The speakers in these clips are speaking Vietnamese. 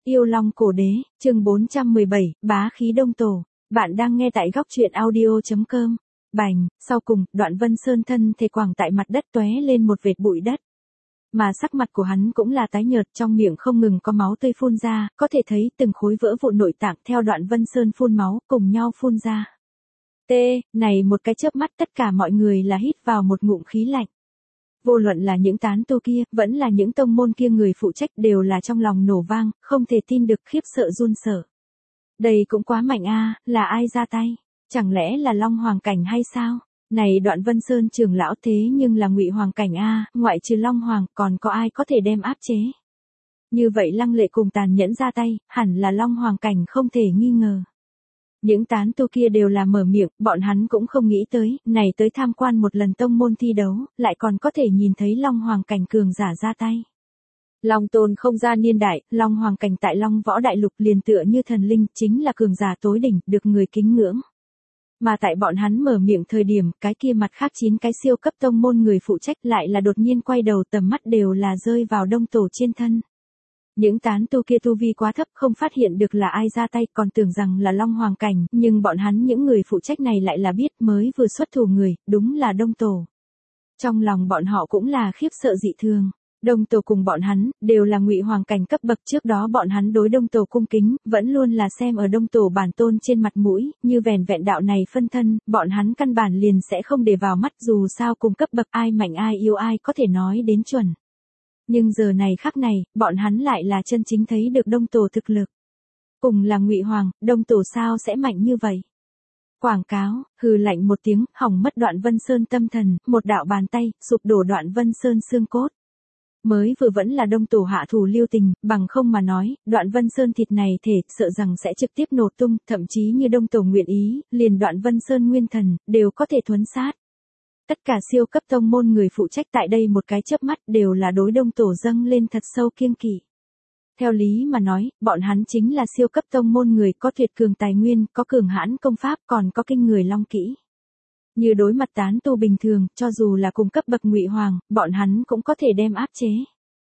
Yêu Long Cổ Đế, chương 417, bá khí Đông Tổ. Bạn đang nghe tại góc truyện audio.com. Bành, sau cùng, Đoạn Vân Sơn thân thể quàng tại mặt đất tóe lên một vệt bụi đất. Mà sắc mặt của hắn cũng là tái nhợt, trong miệng không ngừng có máu tươi phun ra, có thể thấy từng khối vỡ vụn nội tạng theo Đoạn Vân Sơn phun máu, cùng nhau phun ra. Này một cái chớp mắt tất cả mọi người là hít vào một ngụm khí lạnh. Vô luận là những tán tu kia, vẫn là những tông môn kia người phụ trách đều là trong lòng nổ vang, không thể tin được, khiếp sợ run sợ. Đây cũng quá mạnh a, là ai ra tay? Chẳng lẽ là Long Hoàng Cảnh hay sao? Này Đoạn Vân Sơn trưởng lão thế nhưng là Ngụy Hoàng Cảnh a, ngoại trừ Long Hoàng còn có ai có thể đem áp chế? Như vậy lăng lệ cùng tàn nhẫn ra tay, hẳn là Long Hoàng Cảnh không thể nghi ngờ. Những tán tu kia đều là mở miệng, bọn hắn cũng không nghĩ tới, này tới tham quan một lần tông môn thi đấu, lại còn có thể nhìn thấy Long Hoàng Cảnh cường giả ra tay. Long Tôn không ra niên đại, Long Hoàng Cảnh tại Long Võ Đại Lục liền tựa như thần linh, chính là cường giả tối đỉnh, được người kính ngưỡng. Mà tại bọn hắn mở miệng thời điểm, cái kia mặt khác 9 cái siêu cấp tông môn người phụ trách lại là đột nhiên quay đầu, tầm mắt đều là rơi vào Đông Tổ trên thân. Những tán tu kia tu vi quá thấp, không phát hiện được là ai ra tay, còn tưởng rằng là Long Hoàng Cảnh, nhưng bọn hắn những người phụ trách này lại là biết mới vừa xuất thủ người, đúng là Đông Tổ. Trong lòng bọn họ cũng là khiếp sợ dị thường. Đông Tổ cùng bọn hắn đều là Ngụy Hoàng Cảnh cấp bậc, trước đó bọn hắn đối Đông Tổ cung kính, vẫn luôn là xem ở Đông Tổ bản tôn trên mặt mũi, như vẻn vẹn đạo này phân thân, bọn hắn căn bản liền sẽ không để vào mắt, dù sao cùng cấp bậc ai mạnh ai yêu ai có thể nói đến chuẩn. Nhưng giờ này khắc này, bọn hắn lại là chân chính thấy được Đông Tổ thực lực. Cùng là Ngụy Hoàng, Đông Tổ sao sẽ mạnh như vậy? Quảng cáo, hừ lạnh một tiếng, hỏng mất Đoạn Vân Sơn tâm thần, một đạo bàn tay, sụp đổ Đoạn Vân Sơn xương cốt. Mới vừa vẫn là Đông Tổ hạ thủ lưu tình, bằng không mà nói, Đoạn Vân Sơn thịt này thể sợ rằng sẽ trực tiếp nổ tung, thậm chí như Đông Tổ nguyện ý, liền Đoạn Vân Sơn nguyên thần, đều có thể thuấn sát. Tất cả siêu cấp tông môn người phụ trách tại đây một cái chớp mắt đều là đối Đông Tổ dâng lên thật sâu kiêng kỵ. Theo lý mà nói, bọn hắn chính là siêu cấp tông môn người có tuyệt cường tài nguyên, có cường hãn công pháp, còn có kinh người long kỹ. Như đối mặt tán tu bình thường, cho dù là cùng cấp bậc Ngụy Hoàng, bọn hắn cũng có thể đem áp chế.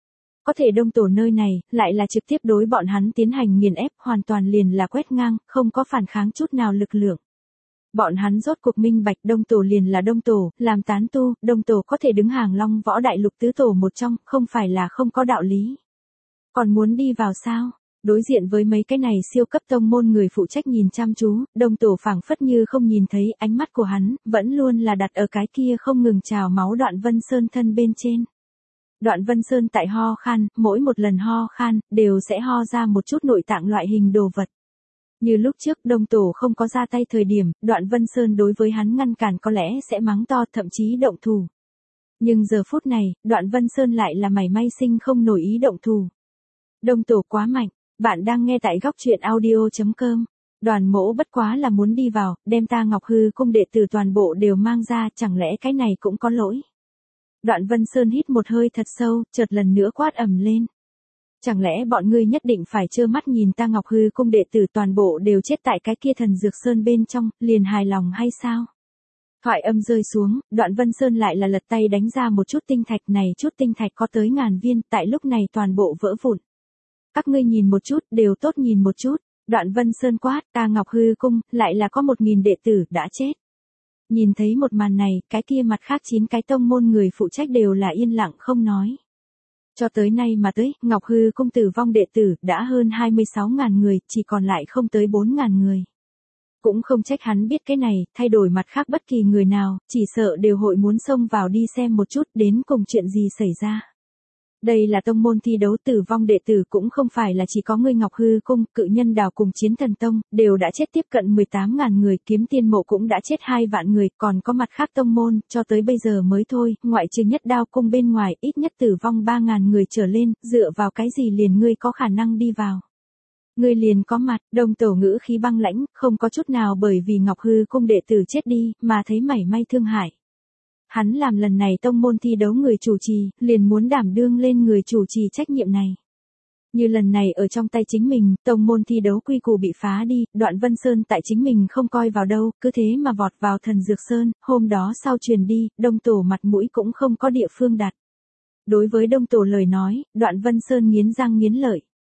Có thể Đông Tổ nơi này, lại là trực tiếp đối bọn hắn tiến hành nghiền ép, hoàn toàn liền là quét ngang, không có phản kháng chút nào lực lượng. Bọn hắn rốt cuộc minh bạch Đông Tổ liền là Đông Tổ, làm tán tu, Đông Tổ có thể đứng hàng Long Võ Đại Lục tứ tổ một trong, không phải là không có đạo lý. Còn muốn đi vào sao? Đối diện với mấy cái này siêu cấp tông môn người phụ trách nhìn chăm chú, Đông Tổ phảng phất như không nhìn thấy, ánh mắt của hắn vẫn luôn là đặt ở cái kia không ngừng trào máu Đoạn Vân Sơn thân bên trên. Đoạn Vân Sơn tại ho khan, mỗi một lần ho khan, đều sẽ ho ra một chút nội tạng loại hình đồ vật. Như lúc trước Đông Tổ không có ra tay thời điểm, Đoạn Vân Sơn đối với hắn ngăn cản có lẽ sẽ mắng to, thậm chí động thủ. Nhưng giờ phút này, Đoạn Vân Sơn lại là mảy may sinh không nổi ý động thủ. Đông Tổ quá mạnh. Bạn đang nghe tại góc truyện audio.com. Đoàn Mỗ bất quá là muốn đi vào, đem ta Ngọc Hư cung đệ tử toàn bộ đều mang ra, chẳng lẽ cái này cũng có lỗi. Đoạn Vân Sơn hít một hơi thật sâu, chợt lần nữa quát ầm lên. Chẳng lẽ bọn ngươi nhất định phải trơ mắt nhìn ta Ngọc Hư cung đệ tử toàn bộ đều chết tại cái kia thần dược sơn bên trong, liền hài lòng hay sao? Thoại âm rơi xuống, Đoạn Vân Sơn lại là lật tay đánh ra một chút tinh thạch, này chút tinh thạch có tới ngàn viên, tại lúc này toàn bộ vỡ vụn. Các ngươi nhìn một chút, đều tốt nhìn một chút. Đoạn Vân Sơn quát, ta Ngọc Hư cung, lại là có 1000 đệ tử đã chết. Nhìn thấy một màn này, cái kia mặt khác 9 cái tông môn người phụ trách đều là yên lặng không nói. Cho tới nay mà tới, Ngọc Hư cung tử vong đệ tử đã hơn 26.000 người, chỉ còn lại không tới 4.000 người. Cũng không trách hắn biết cái này, thay đổi mặt khác bất kỳ người nào, chỉ sợ đều hội muốn xông vào đi xem một chút đến cùng chuyện gì xảy ra. Đây là tông môn thi đấu, tử vong đệ tử cũng không phải là chỉ có ngươi Ngọc Hư cung, Cự Nhân Đảo cùng Chiến Thần Tông, đều đã chết tiếp cận 18.000 người, Kiếm Tiên Mộ cũng đã chết 2 vạn người, còn có mặt khác tông môn, cho tới bây giờ mới thôi, ngoại trừ Nhất Đao cung bên ngoài, ít nhất tử vong 3.000 người trở lên, dựa vào cái gì liền ngươi có khả năng đi vào. Ngươi liền có mặt, Đông Tổ ngữ khí băng lãnh, không có chút nào bởi vì Ngọc Hư cung đệ tử chết đi, mà thấy mảy may thương hại. Hắn làm lần này tông môn thi đấu người chủ trì, liền muốn đảm đương lên người chủ trì trách nhiệm này. Như lần này ở trong tay chính mình, tông môn thi đấu quy củ bị phá đi, Đoạn Vân Sơn tại chính mình không coi vào đâu, cứ thế mà vọt vào thần dược sơn, hôm đó sau truyền đi, Đông Tổ mặt mũi cũng không có địa phương đặt. Đối với Đông Tổ lời nói, Đoạn Vân Sơn nghiến răng nghiến lợi.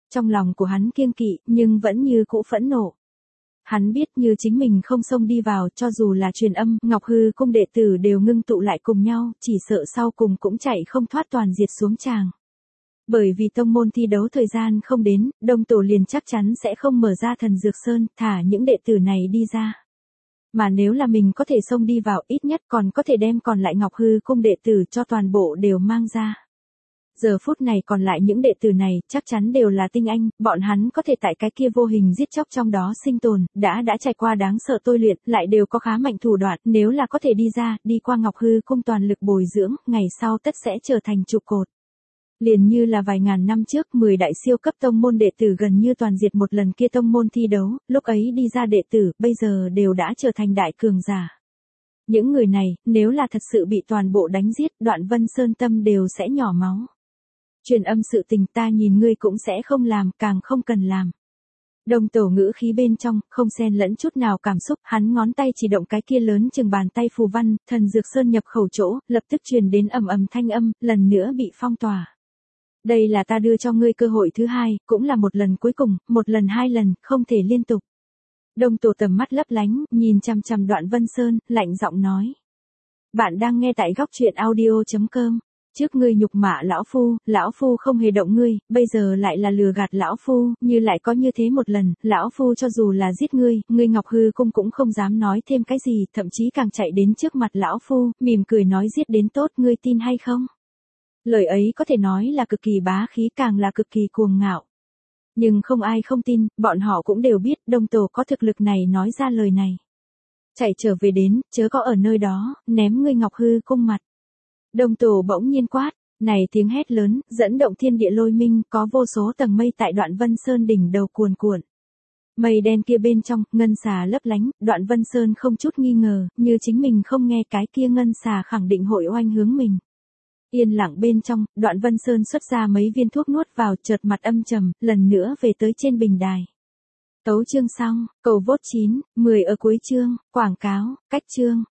Trong lòng của hắn kiêng kỵ, nhưng vẫn như cũ phẫn nộ. Hắn biết như chính mình không xông đi vào, cho dù là truyền âm, Ngọc Hư cung đệ tử đều ngưng tụ lại cùng nhau, chỉ sợ sau cùng cũng chạy không thoát toàn diệt xuống tràng. Bởi vì tông môn thi đấu thời gian không đến, Đông Tổ liền chắc chắn sẽ không mở ra Thần Dược Sơn, thả những đệ tử này đi ra. Mà nếu là mình có thể xông đi vào, ít nhất còn có thể đem còn lại Ngọc Hư cung đệ tử cho toàn bộ đều mang ra. Giờ phút này còn lại những đệ tử này, chắc chắn đều là tinh anh, bọn hắn có thể tại cái kia vô hình giết chóc trong đó sinh tồn, đã trải qua đáng sợ tôi luyện, lại đều có khá mạnh thủ đoạn, nếu là có thể đi ra, đi qua Ngọc Hư cung toàn lực bồi dưỡng, ngày sau tất sẽ trở thành trụ cột. Liền như là vài ngàn năm trước 10 đại siêu cấp tông môn đệ tử gần như toàn diệt một lần kia tông môn thi đấu, lúc ấy đi ra đệ tử, bây giờ đều đã trở thành đại cường giả. Những người này, nếu là thật sự bị toàn bộ đánh giết, Đoạn Vân Sơn tâm đều sẽ nhỏ máu. Truyền âm sự tình ta nhìn ngươi cũng sẽ không làm, càng không cần làm. Đông Tổ ngữ khí bên trong, không xen lẫn chút nào cảm xúc, hắn ngón tay chỉ động cái kia lớn chừng bàn tay phù văn, Thần Dược Sơn nhập khẩu chỗ, lập tức truyền đến ầm ầm thanh âm, lần nữa bị phong tỏa. Đây là ta đưa cho ngươi cơ hội thứ hai, cũng là một lần cuối cùng, một lần hai lần, không thể liên tục. Đông Tổ tầm mắt lấp lánh, nhìn chằm chằm Đoạn Vân Sơn, lạnh giọng nói. Bạn đang nghe tại góc truyện audio.com. Trước ngươi nhục mạ lão phu không hề động ngươi, bây giờ lại là lừa gạt lão phu, như lại có như thế một lần, lão phu cho dù là giết ngươi Ngọc Hư cung cũng không dám nói thêm cái gì, thậm chí càng chạy đến trước mặt lão phu, mỉm cười nói giết đến tốt, ngươi tin hay không? Lời ấy có thể nói là cực kỳ bá khí, càng là cực kỳ cuồng ngạo. Nhưng không ai không tin, bọn họ cũng đều biết Đông Tổ có thực lực này nói ra lời này. Chạy trở về đến, chớ có ở nơi đó, ném ngươi Ngọc Hư cung mặt. Đông Tổ bỗng nhiên quát, này tiếng hét lớn, dẫn động thiên địa lôi minh, có vô số tầng mây tại Đoạn Vân Sơn đỉnh đầu cuồn cuộn. Mây đen kia bên trong, ngân xà lấp lánh, Đoạn Vân Sơn không chút nghi ngờ, như chính mình không nghe cái kia ngân xà khẳng định hội oanh hướng mình. Yên lặng bên trong, Đoạn Vân Sơn xuất ra mấy viên thuốc nuốt vào, chợt mặt âm trầm, lần nữa về tới trên bình đài. Tấu chương xong, cầu vote 9, 10 ở cuối chương, quảng cáo, cách chương.